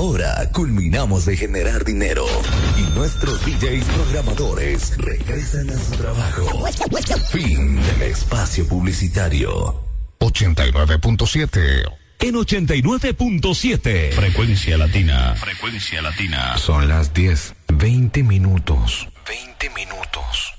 Ahora culminamos de generar dinero y nuestros DJs programadores regresan a su trabajo. Fin del espacio publicitario. 89.7. En 89.7. Frecuencia Latina. Frecuencia Latina. Son las 10, 20 minutos. 20 minutos.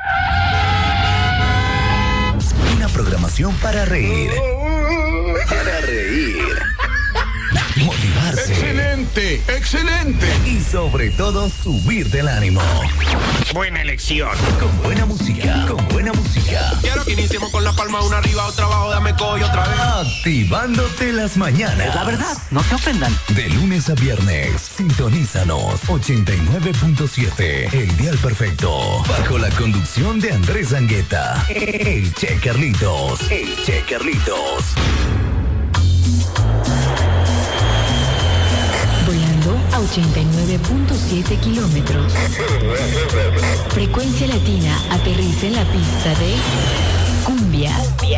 Una programación para reír. Para reír. Motivarse. Excelente, excelente. Y sobre todo subirte el ánimo. Buena elección. Con buena música. Con buena música. Quiero que iniciemos con la palma una arriba, otra abajo, dame coy otra vez. Activándote las mañanas. Es la verdad, no te ofendan. De lunes a viernes, sintonízanos 89.7, el dial perfecto. Bajo la conducción de Andrés Angueta. El Che Carlitos. El Che Carlitos. Volando a 89.7 kilómetros. Frecuencia Latina aterriza en la pista de Cumbia.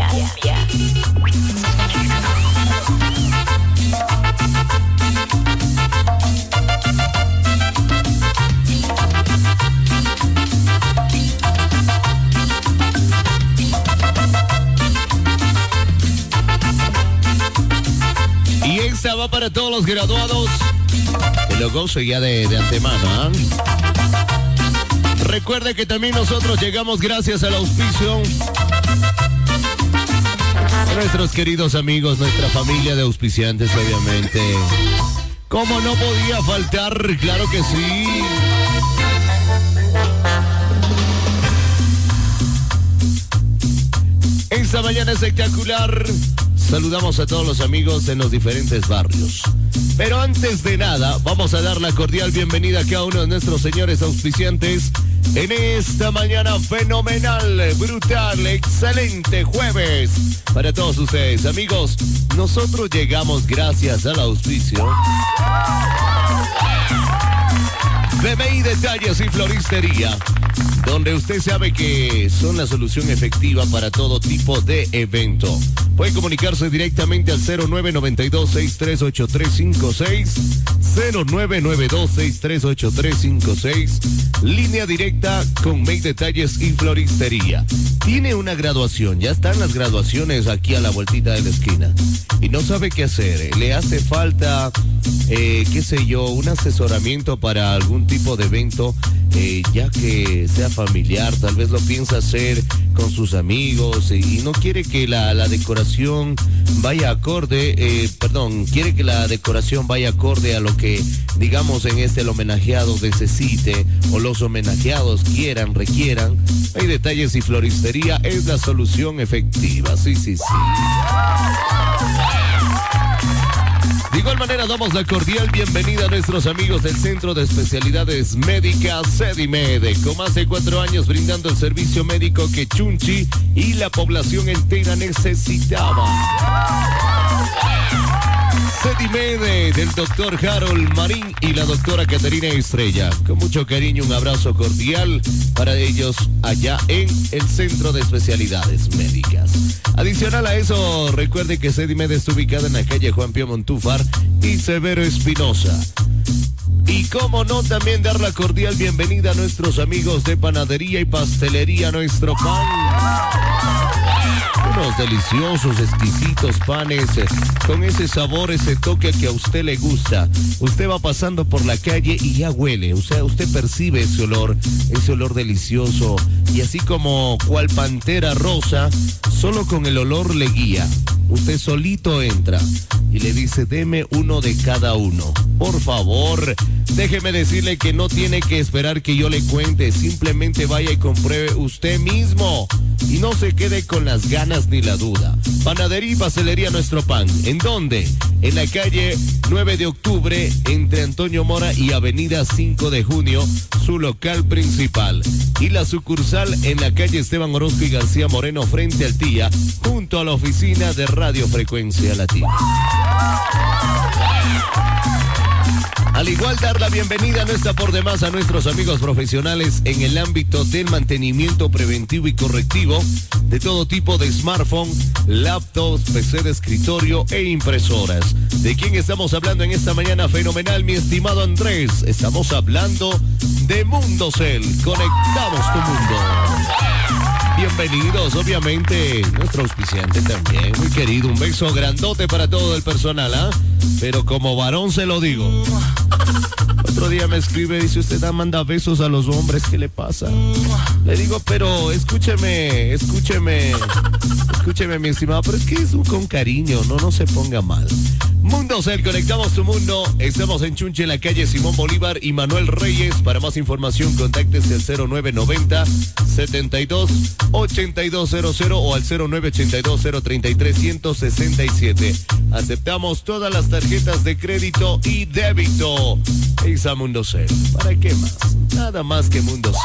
Y esta va para todos los graduados. Que lo gozo ya de antemano, ¿eh? Recuerde que también nosotros llegamos gracias al auspicio de nuestros queridos amigos, nuestra familia de auspiciantes, obviamente. ¿Cómo no podía faltar? Claro que sí. Esta mañana espectacular. Saludamos a todos los amigos en los diferentes barrios. Pero antes de nada, vamos a dar la cordial bienvenida a cada uno de nuestros señores auspiciantes en esta mañana fenomenal, brutal, excelente jueves. Para todos ustedes, amigos, nosotros llegamos gracias al auspicio de May Detalles y Floristería, donde usted sabe que son la solución efectiva para todo tipo de evento. Puede comunicarse directamente al 0992-638356, 0992-638356, línea directa con May Detalles y Floristería. Tiene una graduación, ya están las graduaciones aquí a la vueltita de la esquina y no sabe qué hacer, le hace falta, qué sé yo, un asesoramiento para algún tipo de evento, ya que sea familiar, tal vez lo piensa hacer con sus amigos y no quiere que la decoración vaya acorde, quiere que la decoración vaya acorde a lo que, digamos, en el homenajeado necesite o los homenajeados requieran. Hay detalles y floristería es la solución efectiva, sí. De igual manera damos la cordial bienvenida a nuestros amigos del Centro de Especialidades Médicas Sedimed, con más de 4 años brindando el servicio médico que Chunchi y la población entera necesitaba. Sedimed del doctor Harold Marín y la doctora Caterina Estrella. Con mucho cariño, un abrazo cordial para ellos allá en el Centro de Especialidades Médicas. Adicional a eso, recuerde que Sedimed está ubicada en la calle Juan Pío Montúfar y Severo Espinosa. Y cómo no, también dar la cordial bienvenida a nuestros amigos de Panadería y Pastelería Nuestro Pan. Unos deliciosos, exquisitos panes con ese sabor, ese toque que a usted le gusta. Usted va pasando por la calle y ya huele, o sea, usted percibe ese olor delicioso. Y así como cual pantera rosa, solo con el olor le guía. Usted solito entra y le dice, deme uno de cada uno. Por favor, déjeme decirle que no tiene que esperar que yo le cuente. Simplemente vaya y compruebe usted mismo. Y no se quede con las ganas ni la duda. Panadería y Pastelería Nuestro Pan. ¿En dónde? En la calle 9 de octubre, entre Antonio Mora y Avenida 5 de Junio, su local principal. Y la sucursal en la calle Esteban Orozco y García Moreno, frente al TIA, junto a la oficina de Radio Frecuencia Latina. Al igual dar la bienvenida no está por demás a nuestros amigos profesionales en el ámbito del mantenimiento preventivo y correctivo de todo tipo de smartphone, laptops, PC de escritorio e impresoras. ¿De quién estamos hablando en esta mañana fenomenal, mi estimado Andrés? Estamos hablando de Mundocell. Conectamos tu mundo. Bienvenidos, obviamente, nuestro auspiciante también, muy querido. Un beso grandote para todo el personal, ¿ah? Pero como varón se lo digo. Otro día me escribe, dice, usted manda besos a los hombres, ¿qué le pasa? Le digo, pero escúcheme, mi estimado, pero es que es con cariño, no se ponga mal. Mundocell, conectamos tu mundo. Estamos en Chunche, en la calle Simón Bolívar y Manuel Reyes. Para más información, contáctese al 0990-72-8200 o al 0982-033-167. Aceptamos todas las tarjetas de crédito y débito. Esa Mundocell. ¿Para qué más? Nada más que Mundocell.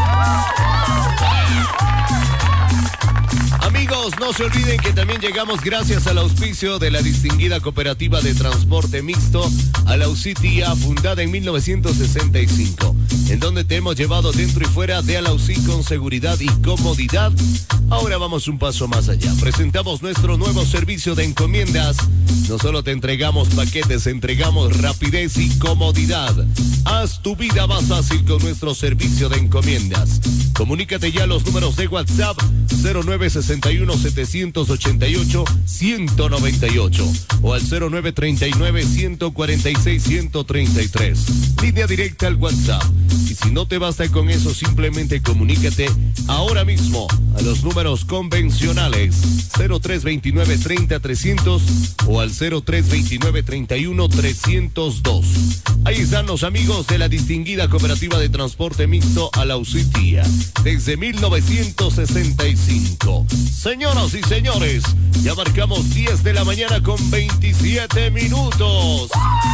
Amigos, no se olviden que también llegamos gracias al auspicio de la distinguida cooperativa de transporte mixto Alausitía, fundada en 1965, en donde te hemos llevado dentro y fuera de Alausí con seguridad y comodidad. Ahora vamos un paso más allá. Presentamos nuestro nuevo servicio de encomiendas. No solo te entregamos paquetes, entregamos rapidez y comodidad. Haz tu vida más fácil con nuestro servicio de encomiendas. Comunícate ya a los números de WhatsApp 0961-788-198 o al 0939-146-133. Línea directa al WhatsApp. Y si no te basta con eso, simplemente comunícate ahora mismo a los números convencionales 0329-30-300 o al 0329-31-302. Ahí están los amigos de la distinguida cooperativa de transporte mixto Alausitía desde 1965. Señoras y señores, ya marcamos 10 de la mañana con 27 minutos.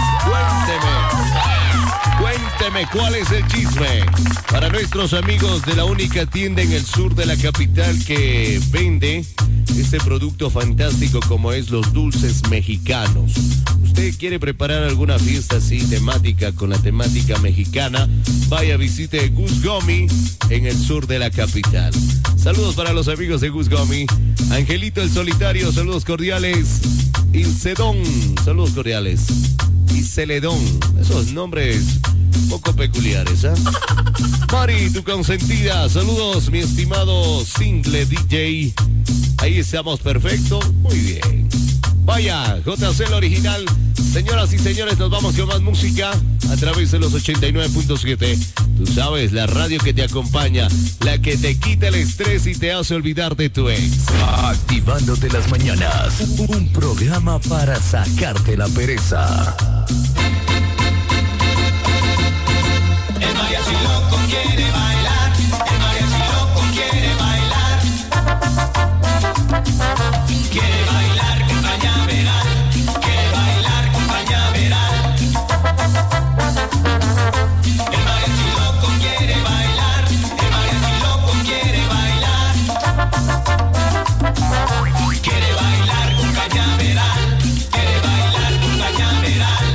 Cuénteme cuál es el chisme para nuestros amigos de la única tienda en el sur de la capital que vende este producto fantástico como es los dulces mexicanos. Usted quiere preparar alguna fiesta así temática con la temática mexicana, vaya, visite Gus Gummy en el sur de la capital. Saludos para los amigos de Gus Gummy. Angelito el Solitario, saludos cordiales. Ilcedón, saludos cordiales. Y Celedón, esos nombres poco peculiares, ¿eh? Mari, tu consentida, saludos, mi estimado Single DJ. Ahí estamos, perfecto, muy bien. Vaya, JC el original. Señoras y señores, nos vamos con más música a través de los 89.7. Tú sabes, la radio que te acompaña, la que te quita el estrés y te hace olvidar de tu ex. Activándote las mañanas, un programa para sacarte la pereza. El mariachi loco quiere bailar, el mariachi loco quiere bailar. Quiere bailar con cañaveral, quiere bailar con cañaveral. El mariachi loco quiere bailar, el mariachi loco quiere bailar. Quiere bailar con cañaveral, quiere bailar con cañaveral.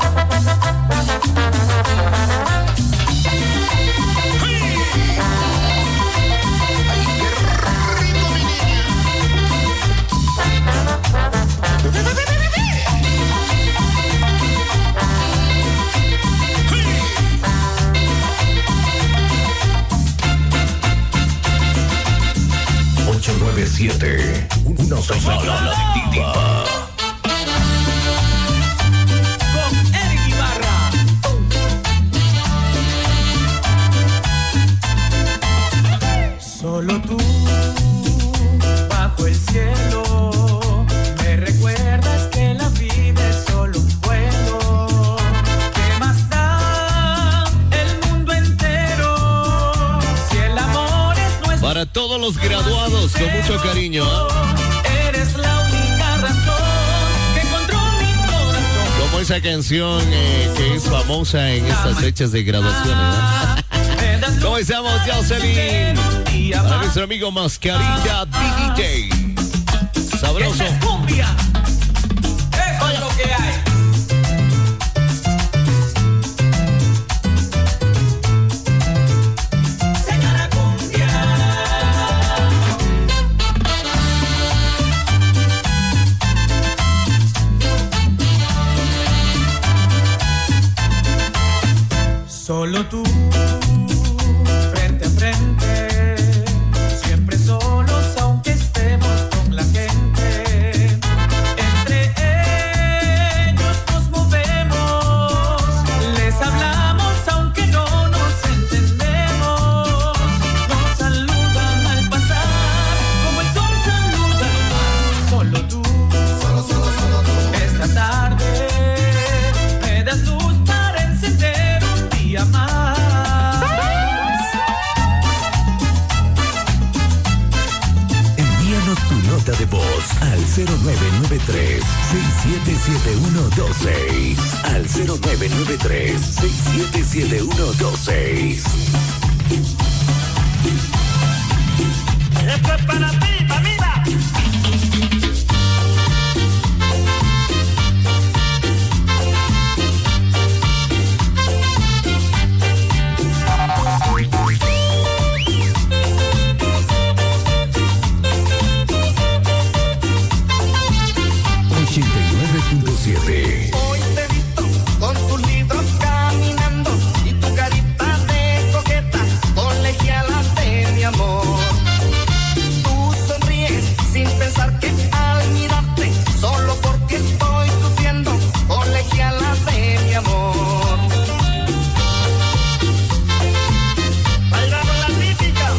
Una sazona adictiva. Con Eric Ibarra. Solo tú, bajo el cielo, me recuerdas que la vida es solo un vuelo. ¿Qué más da el mundo entero si el amor es nuestro? Para todos los graduados, con mucho cariño, ¿eh? Eres la única razón que encontró mi corazón. Como esa canción que es famosa en estas fechas de graduaciones, ¿no? ¿Cómo estamos, Jocelyn? Para nuestro amigo Mascarilla DJ. Sabroso. Esta es cumbia. Eso es lo que hay. Solo tú, frente a frente, siempre solos aunque estemos con la gente. Entre ellos nos movemos, les hablamos aunque no nos entendemos. Nos saludan al pasar, como el sol saluda al mar. Solo tú, solo tú, esta tarde me das luz para encender un día más. Envíanos tu nota de voz al 0993-677126. Al 0993-677126. Esto es para ti, mamita. Hoy te he visto con tus libros caminando y tu carita de coqueta, colegiala de mi amor. Tú sonríes sin pensar que al mirarte, solo por ti estoy sufriendo, colegiala de mi amor. Bailamos la típica.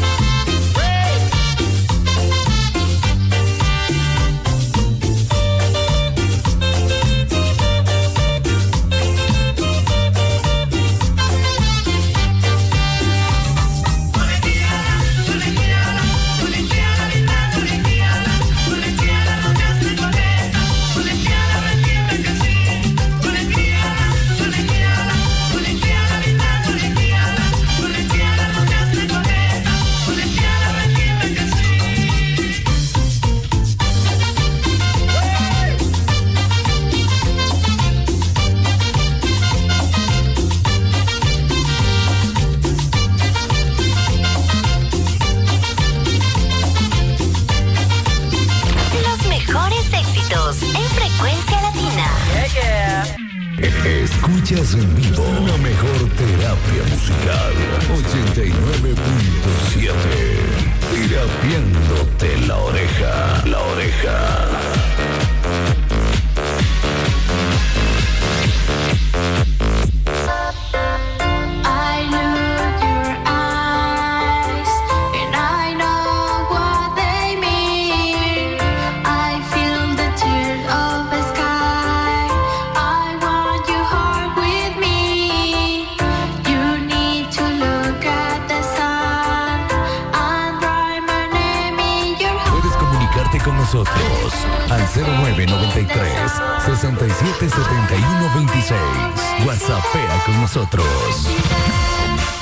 Escuchas en vivo la mejor terapia musical. 89.7. Terapiándote la oreja. La oreja. Nosotros al 0993-677126. WhatsAppea con nosotros.